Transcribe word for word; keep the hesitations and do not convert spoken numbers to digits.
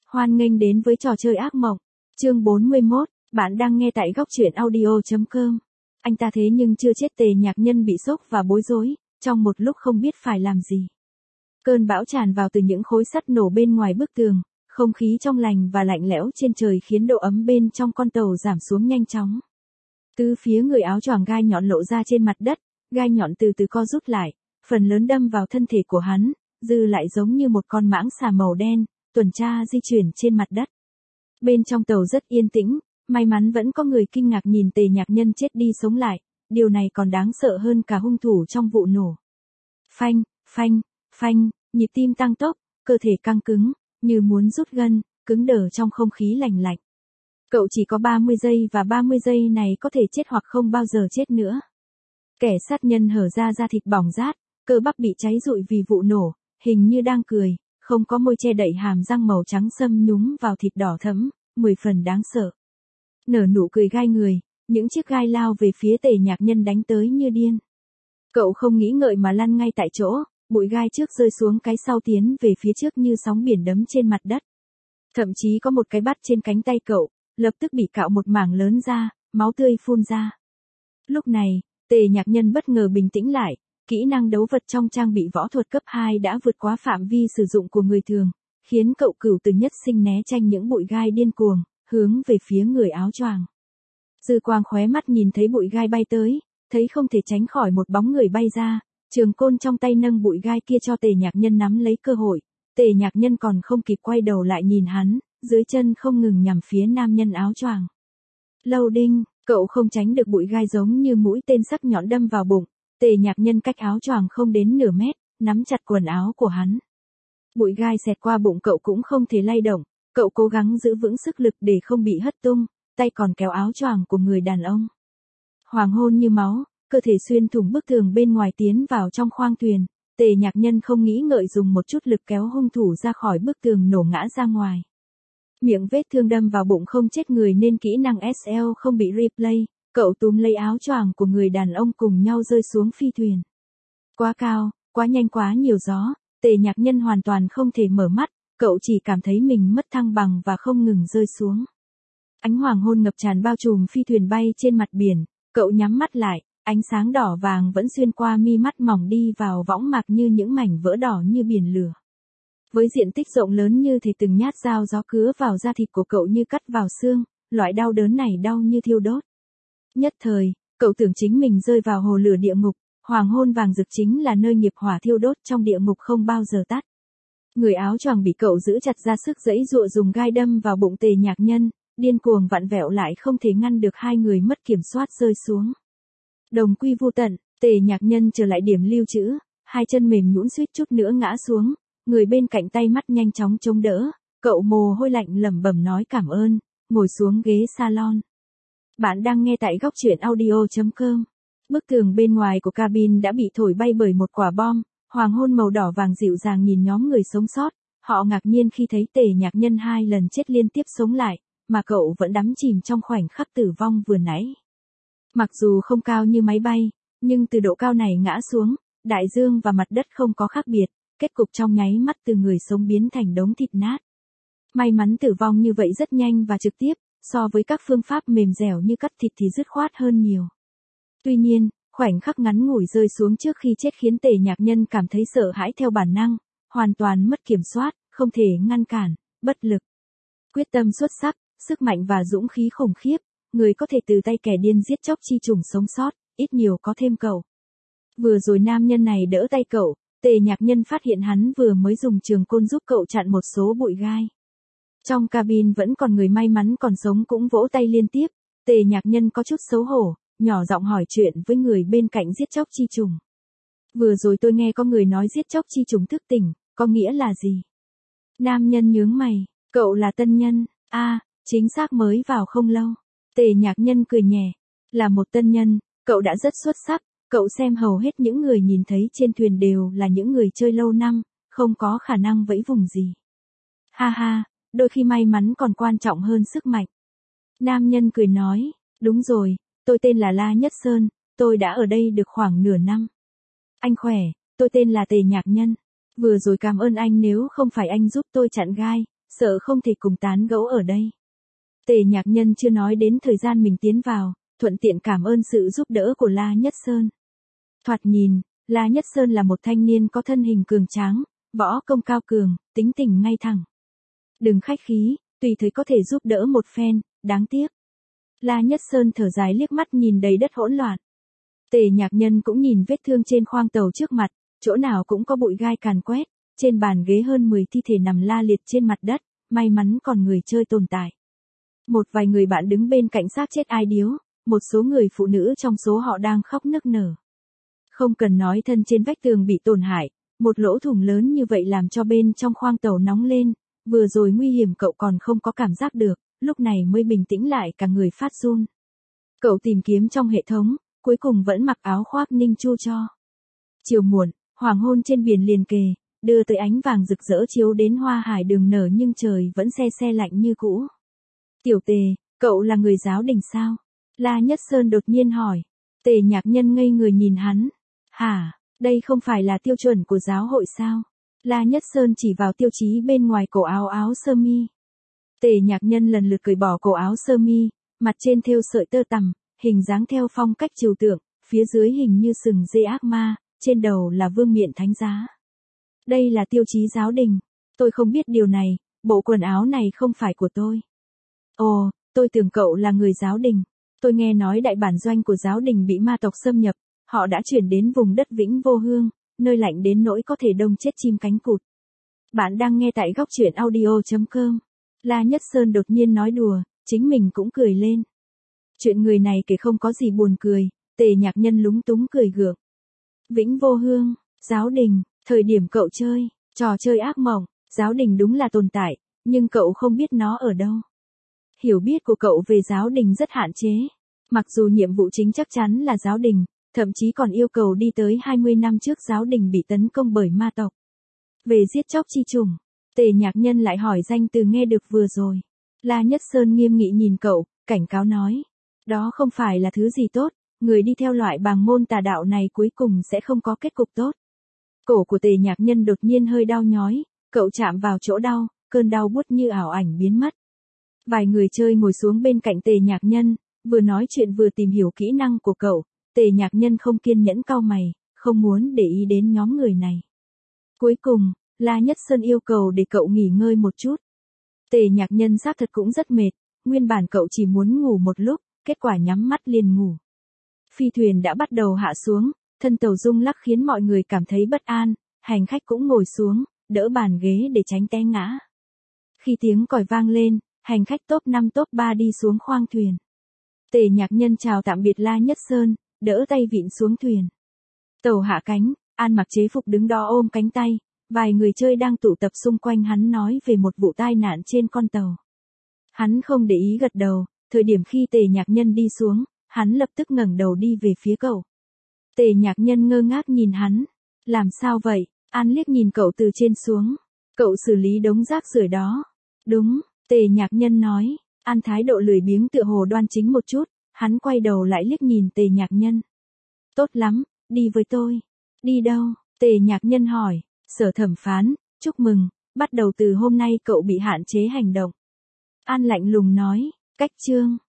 Hoan nghênh đến với trò chơi ác mộng. Chương bốn mươi mốt, bạn đang nghe tại góc truyện audio chấm com. Anh ta thế nhưng chưa chết. Tề Nhạc Nhân bị sốc và bối rối, trong một lúc không biết phải làm gì. Cơn bão tràn vào từ những khối sắt nổ bên ngoài bức tường, không khí trong lành và lạnh lẽo trên trời khiến độ ấm bên trong con tàu giảm xuống nhanh chóng. Từ phía người áo choàng gai nhọn lộ ra trên mặt đất, gai nhọn từ từ co rút lại, phần lớn đâm vào thân thể của hắn, dư lại giống như một con mãng xà màu đen, tuần tra di chuyển trên mặt đất. Bên trong tàu rất yên tĩnh, may mắn vẫn có người kinh ngạc nhìn Tề Nhạc Nhân chết đi sống lại, điều này còn đáng sợ hơn cả hung thủ trong vụ nổ. Phanh, phanh, phanh, nhịp tim tăng tốc, cơ thể căng cứng, như muốn rút gân, cứng đờ trong không khí lạnh lạnh. Cậu chỉ có ba mươi giây và ba mươi giây này có thể chết hoặc không bao giờ chết nữa. Kẻ sát nhân hở ra da thịt bỏng rát, cơ bắp bị cháy rụi vì vụ nổ, hình như đang cười, không có môi che đậy hàm răng màu trắng sâm nhúng vào thịt đỏ thẫm, mười phần đáng sợ. Nở nụ cười gai người, những chiếc gai lao về phía Tề Nhạc Nhân đánh tới như điên. Cậu không nghĩ ngợi mà lăn ngay tại chỗ, bụi gai trước rơi xuống cái sau tiến về phía trước như sóng biển đấm trên mặt đất. Thậm chí có một cái bắt trên cánh tay cậu, lập tức bị cạo một mảng lớn ra, máu tươi phun ra. Lúc này, Tề Nhạc Nhân bất ngờ bình tĩnh lại, kỹ năng đấu vật trong trang bị võ thuật cấp hai đã vượt quá phạm vi sử dụng của người thường, khiến cậu cửu từ nhất sinh né tranh những bụi gai điên cuồng, hướng về phía người áo choàng. Dư quang khóe mắt nhìn thấy bụi gai bay tới, thấy không thể tránh khỏi một bóng người bay ra, trường côn trong tay nâng bụi gai kia cho Tề Nhạc Nhân nắm lấy cơ hội. Tề Nhạc Nhân còn không kịp quay đầu lại nhìn hắn, dưới chân không ngừng nhằm phía nam nhân áo choàng. Lâu đinh, cậu không tránh được bụi gai giống như mũi tên sắc nhọn đâm vào bụng. Tề Nhạc Nhân cách áo choàng không đến nửa mét, nắm chặt quần áo của hắn. Bụi gai xẹt qua bụng cậu cũng không thể lay động, cậu cố gắng giữ vững sức lực để không bị hất tung, tay còn kéo áo choàng của người đàn ông. Hoàng hôn như máu, cơ thể xuyên thủng bức tường bên ngoài tiến vào trong khoang thuyền, Tề Nhạc Nhân không nghĩ ngợi dùng một chút lực kéo hung thủ ra khỏi bức tường nổ ngã ra ngoài. Miệng vết thương đâm vào bụng không chết người nên kỹ năng ét lờ không bị replay. Cậu túm lấy áo choàng của người đàn ông cùng nhau rơi xuống phi thuyền. Quá cao, quá nhanh quá nhiều gió, Tề Nhạc Nhân hoàn toàn không thể mở mắt, cậu chỉ cảm thấy mình mất thăng bằng và không ngừng rơi xuống. Ánh hoàng hôn ngập tràn bao trùm phi thuyền bay trên mặt biển, cậu nhắm mắt lại, ánh sáng đỏ vàng vẫn xuyên qua mi mắt mỏng đi vào võng mạc như những mảnh vỡ đỏ như biển lửa. Với diện tích rộng lớn như thể từng nhát dao gió cứa vào da thịt của cậu như cắt vào xương, loại đau đớn này đau như thiêu đốt. Nhất thời, cậu tưởng chính mình rơi vào hồ lửa địa ngục, hoàng hôn vàng rực chính là nơi nghiệp hỏa thiêu đốt trong địa ngục không bao giờ tắt. Người áo choàng bị cậu giữ chặt ra sức giãy giụa dùng gai đâm vào bụng Tề Nhạc Nhân, điên cuồng vặn vẹo lại không thể ngăn được hai người mất kiểm soát rơi xuống. Đồng quy vu tận, Tề Nhạc Nhân trở lại điểm lưu trữ, hai chân mềm nhũn suýt chút nữa ngã xuống, người bên cạnh tay mắt nhanh chóng chống đỡ, cậu mồ hôi lạnh lẩm bẩm nói cảm ơn, ngồi xuống ghế salon. Bạn đang nghe tại góc truyện audio chấm com. Bức tường bên ngoài của cabin đã bị thổi bay bởi một quả bom, hoàng hôn màu đỏ vàng dịu dàng nhìn nhóm người sống sót, họ ngạc nhiên khi thấy Tề Nhạc Nhân hai lần chết liên tiếp sống lại, mà cậu vẫn đắm chìm trong khoảnh khắc tử vong vừa nãy. Mặc dù không cao như máy bay, nhưng từ độ cao này ngã xuống, đại dương và mặt đất không có khác biệt, kết cục trong nháy mắt từ người sống biến thành đống thịt nát. May mắn tử vong như vậy rất nhanh và trực tiếp, so với các phương pháp mềm dẻo như cắt thịt thì dứt khoát hơn nhiều. Tuy nhiên, khoảnh khắc ngắn ngủi rơi xuống trước khi chết khiến Tề Nhạc Nhân cảm thấy sợ hãi theo bản năng, hoàn toàn mất kiểm soát, không thể ngăn cản, bất lực. Quyết tâm xuất sắc, sức mạnh và dũng khí khủng khiếp, người có thể từ tay kẻ điên giết chóc chi trùng sống sót, ít nhiều có thêm cậu. Vừa rồi nam nhân này đỡ tay cậu, Tề Nhạc Nhân phát hiện hắn vừa mới dùng trường côn giúp cậu chặn một số bụi gai. Trong cabin vẫn còn người may mắn còn sống cũng vỗ tay liên tiếp, Tề Nhạc Nhân có chút xấu hổ, nhỏ giọng hỏi chuyện với người bên cạnh giết chóc chi trùng. Vừa rồi tôi nghe có người nói giết chóc chi trùng thức tỉnh, có nghĩa là gì? Nam nhân nhướng mày, cậu là tân nhân, a à, chính xác mới vào không lâu. Tề Nhạc Nhân cười nhẹ, là một tân nhân, cậu đã rất xuất sắc, cậu xem hầu hết những người nhìn thấy trên thuyền đều là những người chơi lâu năm, không có khả năng vẫy vùng gì. Ha ha, đôi khi may mắn còn quan trọng hơn sức mạnh. Nam nhân cười nói, đúng rồi, tôi tên là La Nhất Sơn, tôi đã ở đây được khoảng nửa năm. Anh khỏe, tôi tên là Tề Nhạc Nhân. Vừa rồi cảm ơn anh nếu không phải anh giúp tôi chặn gai, sợ không thể cùng tán gẫu ở đây. Tề Nhạc Nhân chưa nói đến thời gian mình tiến vào, thuận tiện cảm ơn sự giúp đỡ của La Nhất Sơn. Thoạt nhìn, La Nhất Sơn là một thanh niên có thân hình cường tráng, võ công cao cường, tính tình ngay thẳng. Đừng khách khí, tùy thời có thể giúp đỡ một phen, đáng tiếc. La Nhất Sơn thở dài liếc mắt nhìn đầy đất hỗn loạn. Tề Nhạc Nhân cũng nhìn vết thương trên khoang tàu trước mặt, chỗ nào cũng có bụi gai càn quét, trên bàn ghế hơn mười thi thể nằm la liệt trên mặt đất, may mắn còn người chơi tồn tại. Một vài người bạn đứng bên cạnh xác chết ai điếu, một số người phụ nữ trong số họ đang khóc nức nở. Không cần nói thân trên vách tường bị tổn hại, một lỗ thủng lớn như vậy làm cho bên trong khoang tàu nóng lên, vừa rồi nguy hiểm cậu còn không có cảm giác được, lúc này mới bình tĩnh lại cả người phát run. Cậu tìm kiếm trong hệ thống, cuối cùng vẫn mặc áo khoác Ninh Chu cho. Chiều muộn, hoàng hôn trên biển liền kề, đưa tới ánh vàng rực rỡ chiếu đến hoa hải đường nở nhưng trời vẫn se se lạnh như cũ. Tiểu Tề, cậu là người giáo đình sao? La Nhất Sơn đột nhiên hỏi. Tề Nhạc Nhân ngây người nhìn hắn. Hả, đây không phải là tiêu chuẩn của giáo hội sao? La Nhất Sơn chỉ vào tiêu chí bên ngoài cổ áo áo sơ mi. Tề Nhạc Nhân lần lượt cởi bỏ cổ áo sơ mi, mặt trên thêu sợi tơ tằm, hình dáng theo phong cách trừu tượng, phía dưới hình như sừng dê ác ma, trên đầu là vương miện thánh giá. Đây là tiêu chí giáo đình. Tôi không biết điều này, bộ quần áo này không phải của tôi. Ồ, tôi tưởng cậu là người giáo đình. Tôi nghe nói đại bản doanh của giáo đình bị ma tộc xâm nhập, họ đã chuyển đến vùng đất Vĩnh Vô Hương, nơi lạnh đến nỗi có thể đông chết chim cánh cụt. Bạn đang nghe tại góc truyện audio chấm com. La Nhất Sơn đột nhiên nói đùa, chính mình cũng cười lên. Chuyện người này kể không có gì buồn cười, Tề Nhạc Nhân lúng túng cười gượng. Vĩnh Vô Hương, giáo đình, thời điểm cậu chơi, trò chơi ác mộng, giáo đình đúng là tồn tại, nhưng cậu không biết nó ở đâu. Hiểu biết của cậu về giáo đình rất hạn chế. Mặc dù nhiệm vụ chính chắc chắn là giáo đình, thậm chí còn yêu cầu đi tới hai mươi năm trước giáo đình bị tấn công bởi ma tộc. Về giết chóc chi chủng, Tề Nhạc Nhân lại hỏi danh từ nghe được vừa rồi. La Nhất Sơn nghiêm nghị nhìn cậu, cảnh cáo nói. Đó không phải là thứ gì tốt, người đi theo loại bàng môn tà đạo này cuối cùng sẽ không có kết cục tốt. Cổ của Tề Nhạc Nhân đột nhiên hơi đau nhói, cậu chạm vào chỗ đau, cơn đau buốt như ảo ảnh biến mất. Vài người chơi ngồi xuống bên cạnh Tề Nhạc Nhân, vừa nói chuyện vừa tìm hiểu kỹ năng của cậu. Tề Nhạc Nhân không kiên nhẫn cau mày, không muốn để ý đến nhóm người này. Cuối cùng, La Nhất Sơn yêu cầu để cậu nghỉ ngơi một chút. Tề Nhạc Nhân xác thật cũng rất mệt, nguyên bản cậu chỉ muốn ngủ một lúc, kết quả nhắm mắt liền ngủ. Phi thuyền đã bắt đầu hạ xuống, thân tàu rung lắc khiến mọi người cảm thấy bất an, hành khách cũng ngồi xuống, đỡ bàn ghế để tránh té ngã. Khi tiếng còi vang lên, hành khách top năm top ba đi xuống khoang thuyền. Tề Nhạc Nhân chào tạm biệt La Nhất Sơn, đỡ tay vịn xuống thuyền. Tàu hạ cánh, An mặc chế phục đứng đó ôm cánh tay, vài người chơi đang tụ tập xung quanh hắn nói về một vụ tai nạn trên con tàu. Hắn không để ý gật đầu, thời điểm khi Tề Nhạc Nhân đi xuống, hắn lập tức ngẩng đầu đi về phía cậu. Tề Nhạc Nhân ngơ ngác nhìn hắn. Làm sao vậy? An liếc nhìn cậu từ trên xuống. Cậu xử lý đống rác rưởi đó. Đúng, Tề Nhạc Nhân nói. An thái độ lười biếng tựa hồ đoan chính một chút, hắn quay đầu lại liếc nhìn Tề Nhạc Nhân. Tốt lắm, đi với tôi. Đi đâu? Tề Nhạc Nhân hỏi. Sở thẩm phán, chúc mừng, bắt đầu từ hôm nay cậu bị hạn chế hành động. An lạnh lùng nói, cách chương.